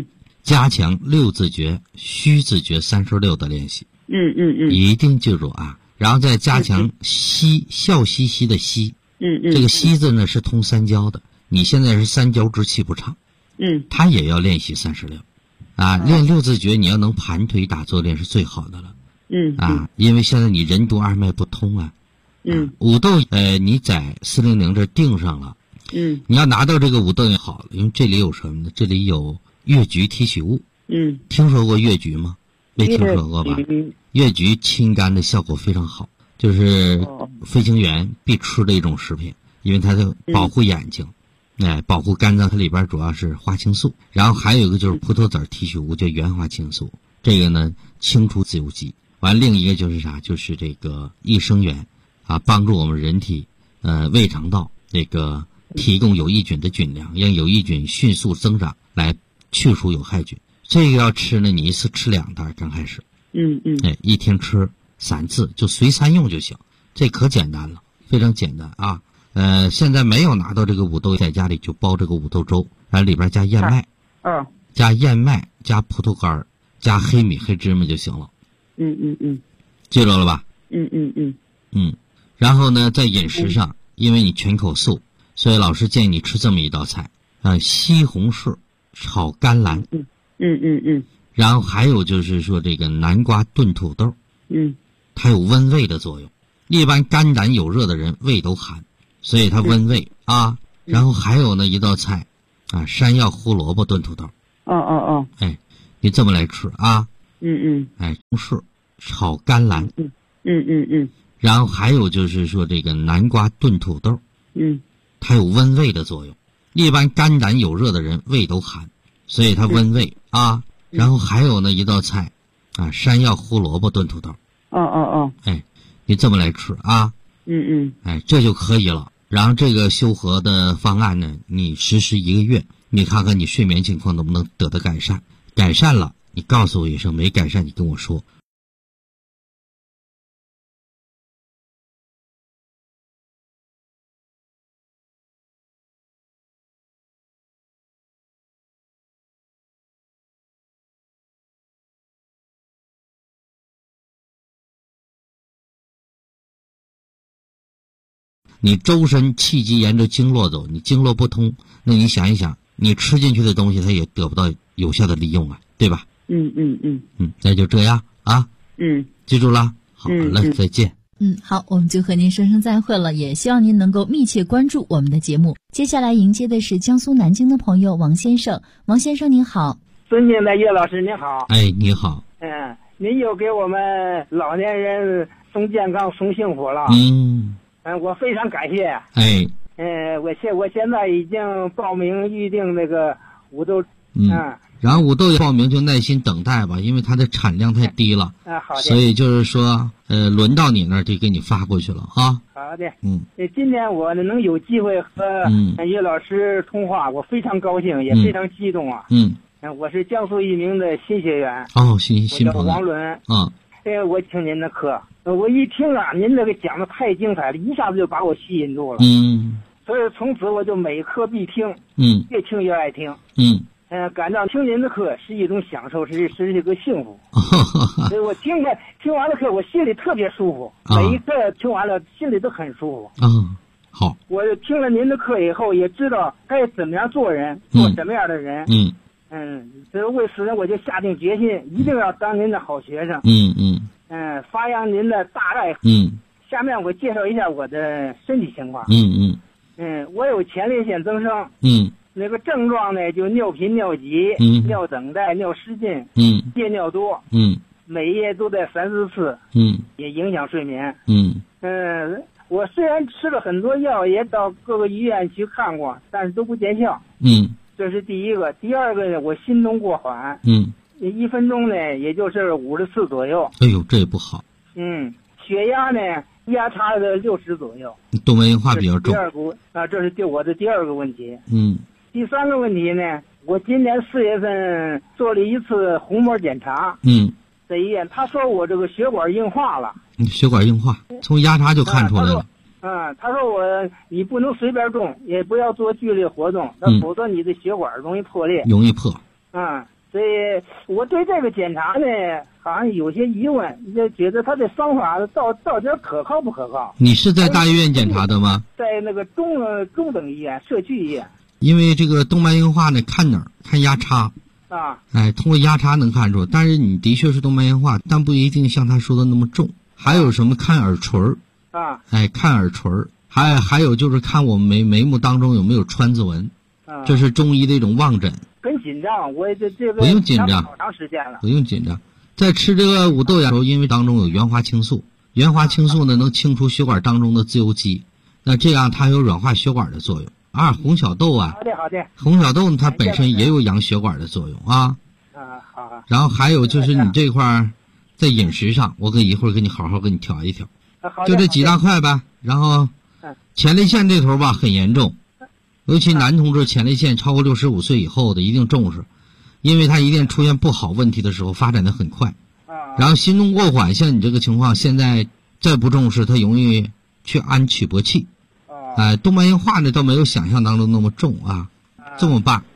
Speaker 5: 加强六字诀、虚字诀36的练习。一定记住啊。然后再加强息，笑嘻嘻的嘻。这个嘻字呢是通三焦的，你现在是三焦之气不畅。他也要练习36。练六字诀，你要能盘腿打坐练是最好的了。因为现在你任督二脉不通啊。五斗你在400这定上了。你要拿到这个五斗也好了，因为这里有什么呢？这里有越橘提取物。听说过越橘吗？没听说过吧？越橘清肝的效果非常好，就是飞行员必吃的一种食品，因为它就保护眼睛，保护肝脏，它里边主要是花青素。然后还有一个就是葡萄籽提取物，叫原花青素，这个呢清除自由基。完另一个就是啥？就是这个益生元帮助我们人体胃肠道这个提供有益菌的菌量，让有益菌迅速增长，来去除有害菌。这个要吃呢，你一次吃2袋，刚开始。一天吃3次，就随餐用就行。这可简单了，非常简单啊。现在没有拿到这个五豆，在家里就煲这个五豆粥，然后里边加燕麦，加燕麦，加葡萄干，加黑米、黑芝麻就行了。记住了吧？然后呢，在饮食上，因为你全口素，所以老师建议你吃这么一道菜西红柿炒甘蓝。然后还有就是说这个南瓜炖土豆。它有温胃的作用。一般肝胆有热的人胃都寒，所以它温胃啊。然后还有呢一道菜山药胡萝卜炖土豆。你这么来吃啊。西红柿炒甘蓝。然后还有就是说这个南瓜炖土豆。它有温胃的作用。一般肝胆有热的人胃都寒，所以它温胃啊。然后还有呢一道菜山药胡萝卜炖土豆。你这么来吃啊。这就可以了。然后这个修和的方案呢，你实施1个月，你看看你睡眠情况能不能得到改善。改善了你告诉我一声，没改善你跟我说。你周身气机沿着经络走，你经络不通，那你想一想，你吃进去的东西它也得不到有效的利用啊，对吧？那就这样啊。记住了。好了，再见。
Speaker 4: 好，我们就和您说声再会了，也希望您能够密切关注我们的节目。接下来迎接的是江苏南京的朋友王先生。王先生您好。
Speaker 10: 尊敬的岳老师您好。
Speaker 5: 你好。
Speaker 10: 您又给我们老年人送健康送幸福了。我非常感谢。我现在已经报名预定那个五豆。
Speaker 5: 然后五豆报名就耐心等待吧，因为它的产量太低了。
Speaker 10: 好的。
Speaker 5: 所以就是说，轮到你那儿就给你发过去了哈。
Speaker 10: 好的。今天我能有机会和岳老师通话，我非常高兴，也非常激动啊。我是江苏一名的新学员。新朋友。我叫王伦。我听您的课，我一听您这个讲的太精彩了，一下子就把我吸引住了。所以从此我就每课必听。越听越爱听。感到听您的课是一种享受，是一个幸福。所以我听完了课，我心里特别舒服。每一课听完了，心里都很舒服。
Speaker 5: 好。
Speaker 10: 我听了您的课以后，也知道该怎么样做人，做什么样的人。所以为此呢，我就下定决心，一定要当您的好学生。发扬您的大爱。下面我介绍一下我的身体情况。我有前列腺增生。那个症状呢，就尿频、尿急、尿等待、尿失禁、夜尿多。每夜都在3-4次。也影响睡眠。我虽然吃了很多药，也到各个医院去看过，但是都不见效。这是第一个。第二个呢，我心动过缓。1分钟呢，也就是50次左右。
Speaker 5: 这也不好。
Speaker 10: 血压呢，压差的60左右。
Speaker 5: 动脉硬化比较重。
Speaker 10: 这是我的第二个问题。第三个问题呢，我今年4月份做了一次虹膜检查。在医院，他说我这个血管硬化了。
Speaker 5: 血管硬化，从压差就看出来了。
Speaker 10: 他说你不能随便动，也不要做剧烈活动，否则你的血管容易破裂。 所以我对这个检查呢，好像有些疑问，就觉得他的方法到底可靠不可靠？
Speaker 5: 你是在大医院检查的吗？
Speaker 10: 在那个中等医院、社区医院。
Speaker 5: 因为这个动脉硬化呢，看哪儿？看压差。
Speaker 10: 啊。
Speaker 5: 通过压差能看出，但是你的确是动脉硬化，但不一定像他说的那么重。还有什么看耳垂儿？
Speaker 10: 啊。
Speaker 5: 看耳垂儿，还有就是看我们眉目当中有没有川字纹。这是中医的一种望诊。
Speaker 10: 很紧张，我这个
Speaker 5: 不用紧张，
Speaker 10: 好长时间了。
Speaker 5: 不用紧张，在吃这个五豆芽的时候，因为当中有原花青素，原花青素呢能清除血管当中的自由基，那这样它有软化血管的作用。红小豆啊，
Speaker 10: 好的，
Speaker 5: 红小豆它本身也有养血管的作用啊。
Speaker 10: 好。
Speaker 5: 然后还有就是你这块在饮食上，我一会儿给你好好给你调一调。就这几大块吧。然后前列腺这头吧很严重。尤其男同志前列腺超过65岁以后的一定重视，因为他一定出现不好问题的时候发展的很快。然后心动过缓，像你这个情况，现在再不重视，他容易去安曲搏器。动脉硬化呢倒没有想象当中那么重啊。这么办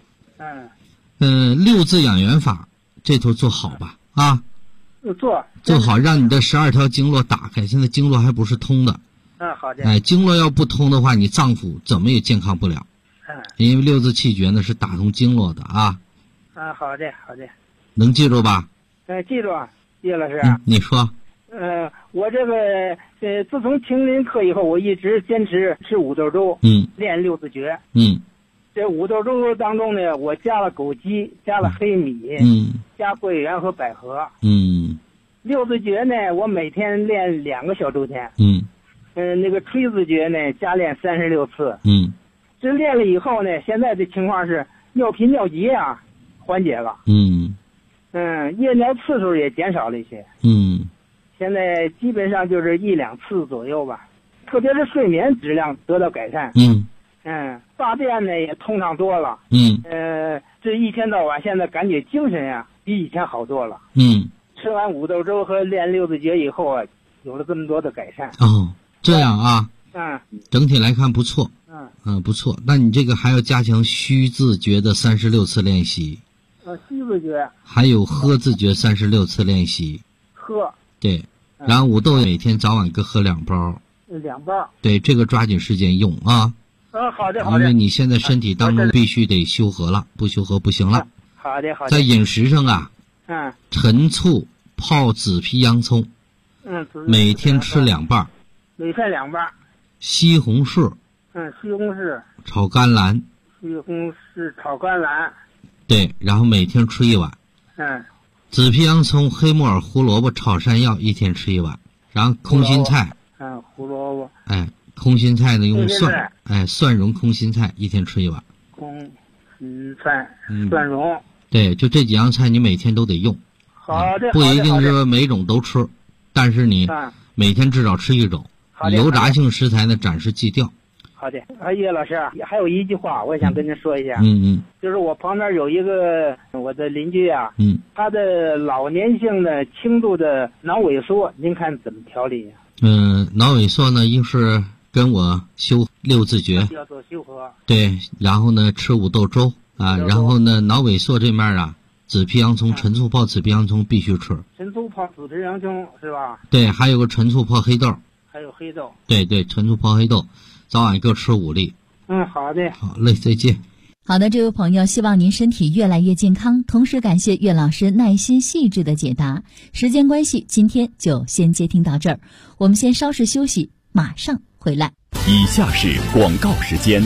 Speaker 5: ？6字养元法这头做好吧啊。做好，让你的12条经络打开。现在经络还不是通的。
Speaker 10: 好的。
Speaker 5: 经络要不通的话，你脏腑怎么也健康不了。因为6字气诀呢是打通经络的啊。
Speaker 10: 好的。
Speaker 5: 能记住吧？
Speaker 10: 记住，叶老师。
Speaker 5: 你说。
Speaker 10: 我这个自从听您课以后，我一直坚持吃五豆粥。练6字诀。这五豆粥当中呢，我加了枸杞，加了黑米。加桂圆和百合。6字诀呢，我每天练2个小周天。那个吹字诀呢，加练36次。这练了以后呢，现在的情况是尿频尿急啊，缓解了。夜尿次数也减少了一些。现在基本上就是1、2次左右吧。特别是睡眠质量得到改善。大便呢也通畅多了。这一天到晚现在感觉精神啊比以前好多了。吃完五豆粥和练6字诀以后啊，有了这么多的改善。
Speaker 5: 这样啊。整体来看不错。不错。那你这个还要加强虚字诀的36次练习。
Speaker 10: 虚字诀。
Speaker 5: 还有喝字诀36次练习。
Speaker 10: 喝。
Speaker 5: 对。然后五豆每天早晚各喝2包。
Speaker 10: 2包。
Speaker 5: 对，这个抓紧时间用啊。
Speaker 10: 好的。
Speaker 5: 因为你现在身体当中必须得修和了，不修和不行了。
Speaker 10: 好的。
Speaker 5: 在饮食上啊。陈醋泡紫皮洋葱。每天吃2瓣。
Speaker 10: 每天2瓣。
Speaker 5: 西红柿。
Speaker 10: 西红柿。
Speaker 5: 炒甘蓝。
Speaker 10: 西红柿炒甘蓝。
Speaker 5: 对，然后每天吃1碗。紫皮洋葱、黑木耳、胡萝卜炒山药一天吃1碗。然后空心菜。
Speaker 10: 胡萝卜。
Speaker 5: 空心菜呢用蒜。蒜蓉空心菜一天吃1碗。
Speaker 10: 空心菜、蒜蓉。
Speaker 5: 对，就这几样菜你每天都得用。
Speaker 10: 好的。
Speaker 5: 不一定是每种都吃，但是你每天至少吃1种。油炸性食材呢暂时忌掉。
Speaker 10: 好的。叶老师，还有一句话我想跟您说一下。就是我旁边有一个我的邻居啊。他的老年性的轻度的脑萎缩，您看怎么调理呀？
Speaker 5: 脑萎缩呢一是跟我修6字诀，
Speaker 10: 要做修和。
Speaker 5: 对，然后呢吃五豆粥啊，然后呢脑萎缩这面啊，紫皮洋葱、陈醋泡紫皮洋葱必须吃。
Speaker 10: 陈醋泡紫皮洋葱是吧？
Speaker 5: 对，还有个陈醋泡黑豆。
Speaker 10: 还有黑豆。
Speaker 5: 对，陈醋泡黑豆，早晚各吃5粒。
Speaker 10: 好的。
Speaker 5: 好嘞，再见。
Speaker 4: 好的，这位朋友，希望您身体越来越健康，同时感谢岳老师耐心细致的解答。时间关系，今天就先接听到这儿，我们先稍事休息，马上回来。
Speaker 2: 以下是广告时间。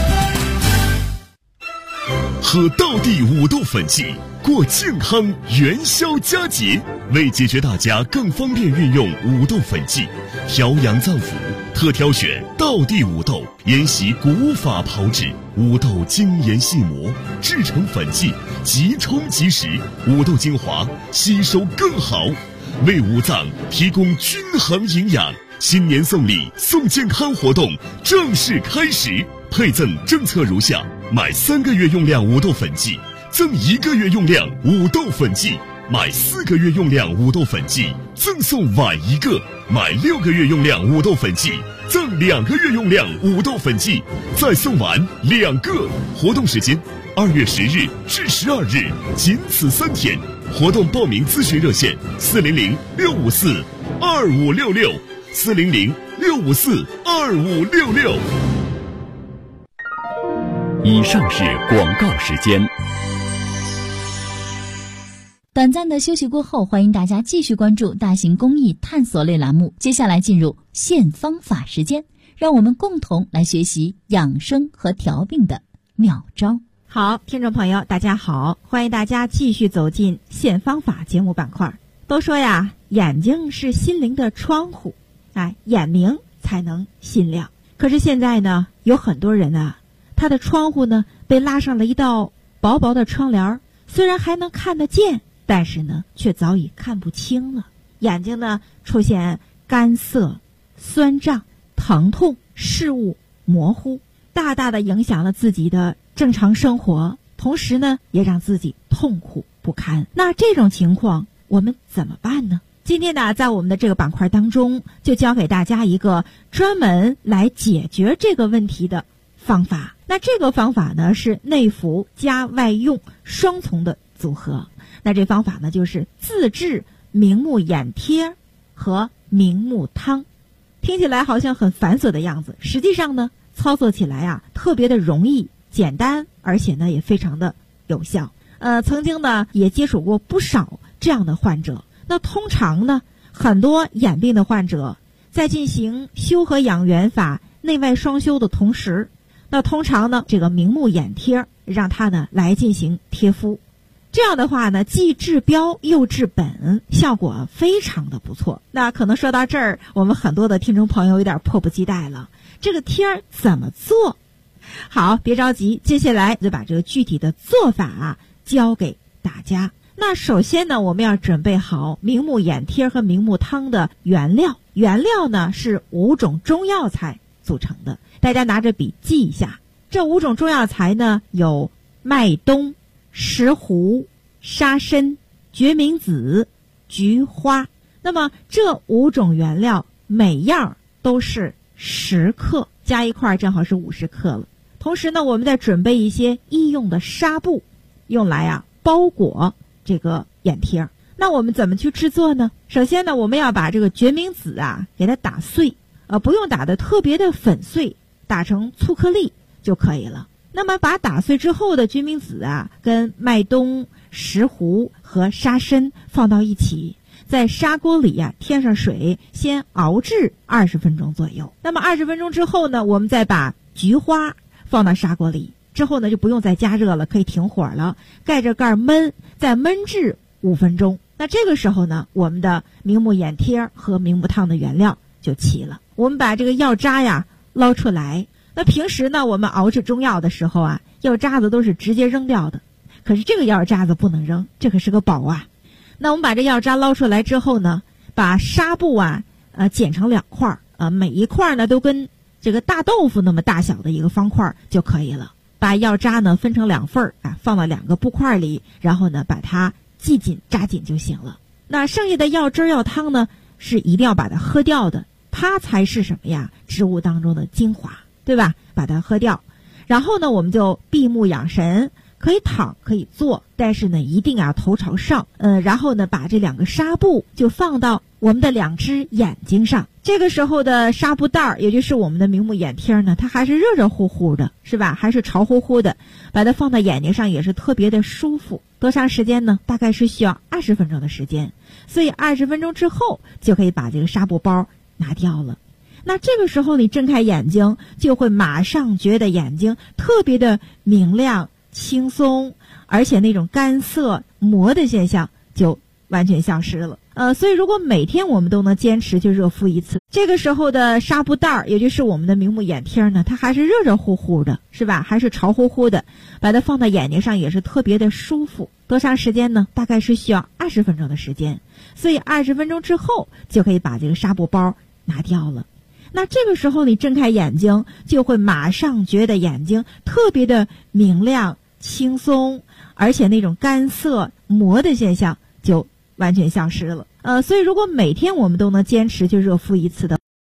Speaker 6: 喝道地五豆粉剂，过健康元宵佳节。为解决大家更方便运用五豆粉剂，调养脏腑，特挑选道地五豆，沿袭古法炮制，五豆精研细磨，制成粉剂，即冲即食，五豆精华吸收更好，为五脏提供均衡营养。新年送礼送健康活动正式开始，配赠政策如下：买3个月用量五豆粉剂，赠1个月用量五豆粉剂。 买4个月用量五豆粉剂赠送碗1个，买6个月用量五豆粉剂赠2个月用量五豆粉剂，再送碗2个。活动时间2月10日至12日，仅此3天。活动报名咨询热线400-654-2566，400-654-2566。
Speaker 2: 以上是广告时间。
Speaker 4: 短暂的休息过后，欢迎大家继续关注大型公益探索类栏目。接下来进入献方法时间，让我们共同来学习养生和调病的妙招。
Speaker 11: 好，听众朋友大家好，欢迎大家继续走进献方法节目板块。都说呀，眼睛是心灵的窗户，眼明才能心亮。可是现在呢，有很多人啊，他的窗户呢被拉上了一道薄薄的窗帘，虽然还能看得见，但是呢却早已看不清了。眼睛呢出现干涩、酸胀、疼痛、视物模糊，大大的影响了自己的正常生活，同时呢也让自己痛苦不堪。那这种情况我们怎么办呢？今天呢，在我们的这个板块当中，就教给大家一个专门来解决这个问题的方法。那这个方法呢是内服加外用双重的组合。那这方法呢就是自制明目眼贴和明目汤。听起来好像很繁琐的样子，实际上呢操作起来啊特别的容易简单，而且呢也非常的有效。曾经呢也接触过不少这样的患者。那通常呢很多眼病的患者在进行修和养元法内外双修的同时，那通常呢这个明目眼贴让他呢来进行贴敷，这样的话呢既治标又治本，效果非常的不错。那可能说到这儿，我们很多的听众朋友有点迫不及待了，这个贴怎么做？好，别着急，接下来就把这个具体的做法教给大家。那首先呢，我们要准备好明目眼贴和明目汤的原料。原料呢是5种中药材组成的，大家拿着笔记一下。这5种中药材呢有麦冬、石斛、沙参、决明子、菊花。那么这5种原料每样都是10克，加一块正好是50克了。同时呢，我们再准备一些医用的纱布，用来包裹这个眼贴。那我们怎么去制作呢？首先呢，我们要把这个决明子给它打碎，不用打得特别的粉碎，打成粗颗粒就可以了。那么把打碎之后的决明子跟麦冬、石斛和沙参放到一起，在砂锅里添上水，先熬制20分钟左右。那么20分钟之后呢，我们再把菊花放到砂锅里，之后呢就不用再加热了，可以停火了，盖着盖焖，再焖制5分钟。那这个时候呢，我们的明目眼贴和明目汤的原料就齐了。我们把这个药渣捞出来。那平时呢，我们熬制中药的时候药渣子都是直接扔掉的，可是这个药渣子不能扔，这可是个宝啊。那我们把这药渣捞出来之后呢，把纱布剪成2块，每一块呢都跟这个大豆腐那么大小的一个方块就可以了。把药渣呢分成2份放到2个布块里，然后呢把它系紧扎紧就行了。那剩下的药汁药汤呢是一定要把它喝掉的，它才是什么呀？植物当中的精华，对吧？把它喝掉。然后呢我们就闭目养神，可以躺可以坐，但是呢一定头朝上。然后呢把这2个纱布就放到我们的2只眼睛上。这个时候的纱布袋也就是我们的明目眼贴呢，它还是热热乎乎的，是吧？还是潮乎乎的，把它放到眼睛上也是特别的舒服。多长时间呢？大概是需要20分钟的时间，所以20分钟之后就可以把这个纱布包拿掉了。那这个时候你睁开眼睛，就会马上觉得眼睛特别的明亮、轻松，而且那种干涩、膜的现象就完全消失了。所以如果每天我们都能坚持就热敷一次，这个时候的纱布袋也就是我们的明目眼贴呢，它还是热热乎乎的，是吧？还是潮乎乎的，把它放到眼睛上也是特别的舒服。多长时间呢？大概是需要20分钟的时间，所以20分钟之后就可以把这个纱布包拿掉了。那这个时候你睁开眼睛，就会马上觉得眼睛特别的明亮、轻松，而且那种干涩、膜的现象就就完全消失了。所以如果每天我们都能坚持就热敷一次的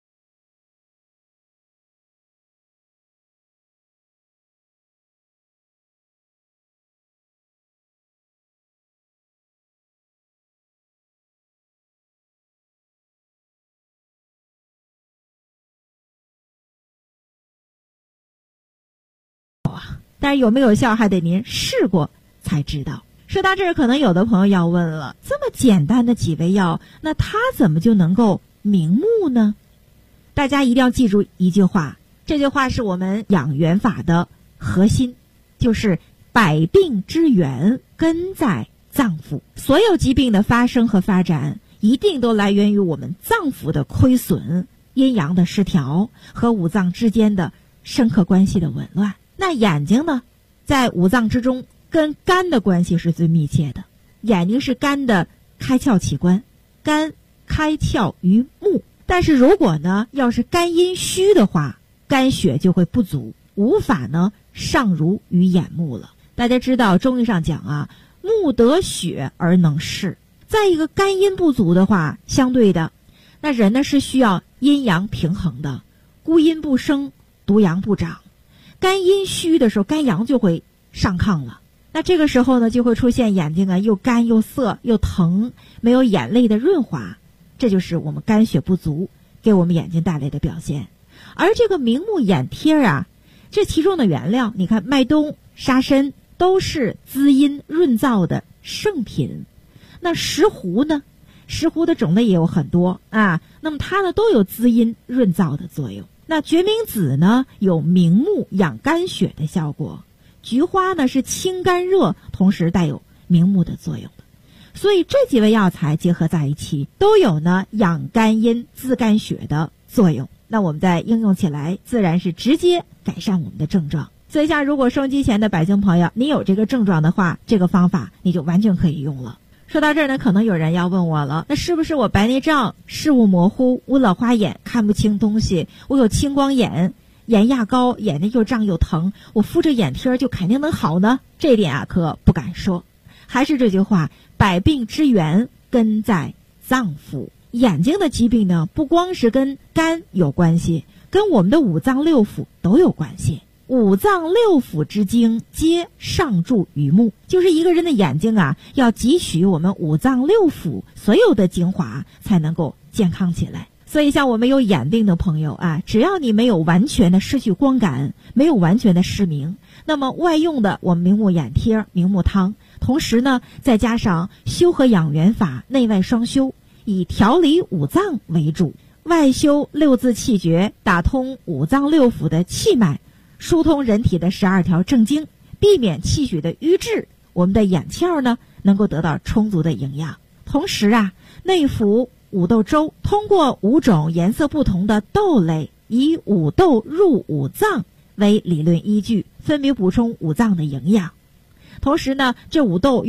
Speaker 11: 但是有没有效还得您试过才知道。说到这儿，可能有的朋友要问了，这么简单的几味药，那它怎么就能够明目呢？大家一定要记住一句话，这句话是我们养元法的核心，就是百病之源根在脏腑。所有疾病的发生和发展一定都来源于我们脏腑的亏损、阴阳的失调和五脏之间的深刻关系的紊乱。那眼睛呢，在五脏之中跟肝的关系是最密切的。眼睛是肝的开窍器官，肝开窍于目。但是如果呢，要是肝阴虚的话，肝血就会不足，无法呢上濡于眼目了。大家知道中医上讲啊，目得血而能视。再一个，肝阴不足的话，相对的，那人呢是需要阴阳平衡的，孤阴不生，独阳不长。肝阴虚的时候，肝阳就会上亢了。那这个时候呢，就会出现眼睛啊又干又涩又疼，没有眼泪的润滑，这就是我们肝血不足给我们眼睛带来的表现。而这个明目眼贴啊，这其中的原料，你看麦冬、沙参都是滋阴润燥的圣品。那石斛呢，石斛的种类也有很多啊，那么它呢都有滋阴润燥的作用。那决明子呢有明目养肝血的效果，菊花呢是清肝热，同时带有明目的作用的。所以这几味药材结合在一起，都有呢养肝阴滋肝血的作用。那我们在应用起来，自然是直接改善我们的症状。所以像如果收音机前的百姓朋友，你有这个症状的话，这个方法你就完全可以用了。说到这儿呢，可能有人要问我了，那是不是我白内障、视物模糊、我老花眼、看不清东西，我有青光眼、眼压高，眼睛又胀又疼，我敷着眼贴就肯定能好呢？这点啊可不敢说。还是这句话，百病之源根在脏腑。眼睛的疾病呢，不光是跟肝有关系，跟我们的五脏六腑都有关系。五脏六腑之精皆上注于目，就是一个人的眼睛啊，要汲取我们五脏六腑所有的精华，才能够健康起来。所以像我们有眼病的朋友啊，只要你没有完全的失去光感，没有完全的失明，那么外用的我们明目眼贴、明目汤，同时呢再加上修和养元法，内外双修，以调理五脏为主，外修六字气诀，打通五脏六腑的气脉，疏通人体的12条正经，避免气血的瘀滞，我们的眼窍呢能够得到充足的营养。同时啊，内服五豆粥，通过5种颜色不同的豆类，以五豆入五脏为理论依据，分别补充五脏的营养。同时呢，这五豆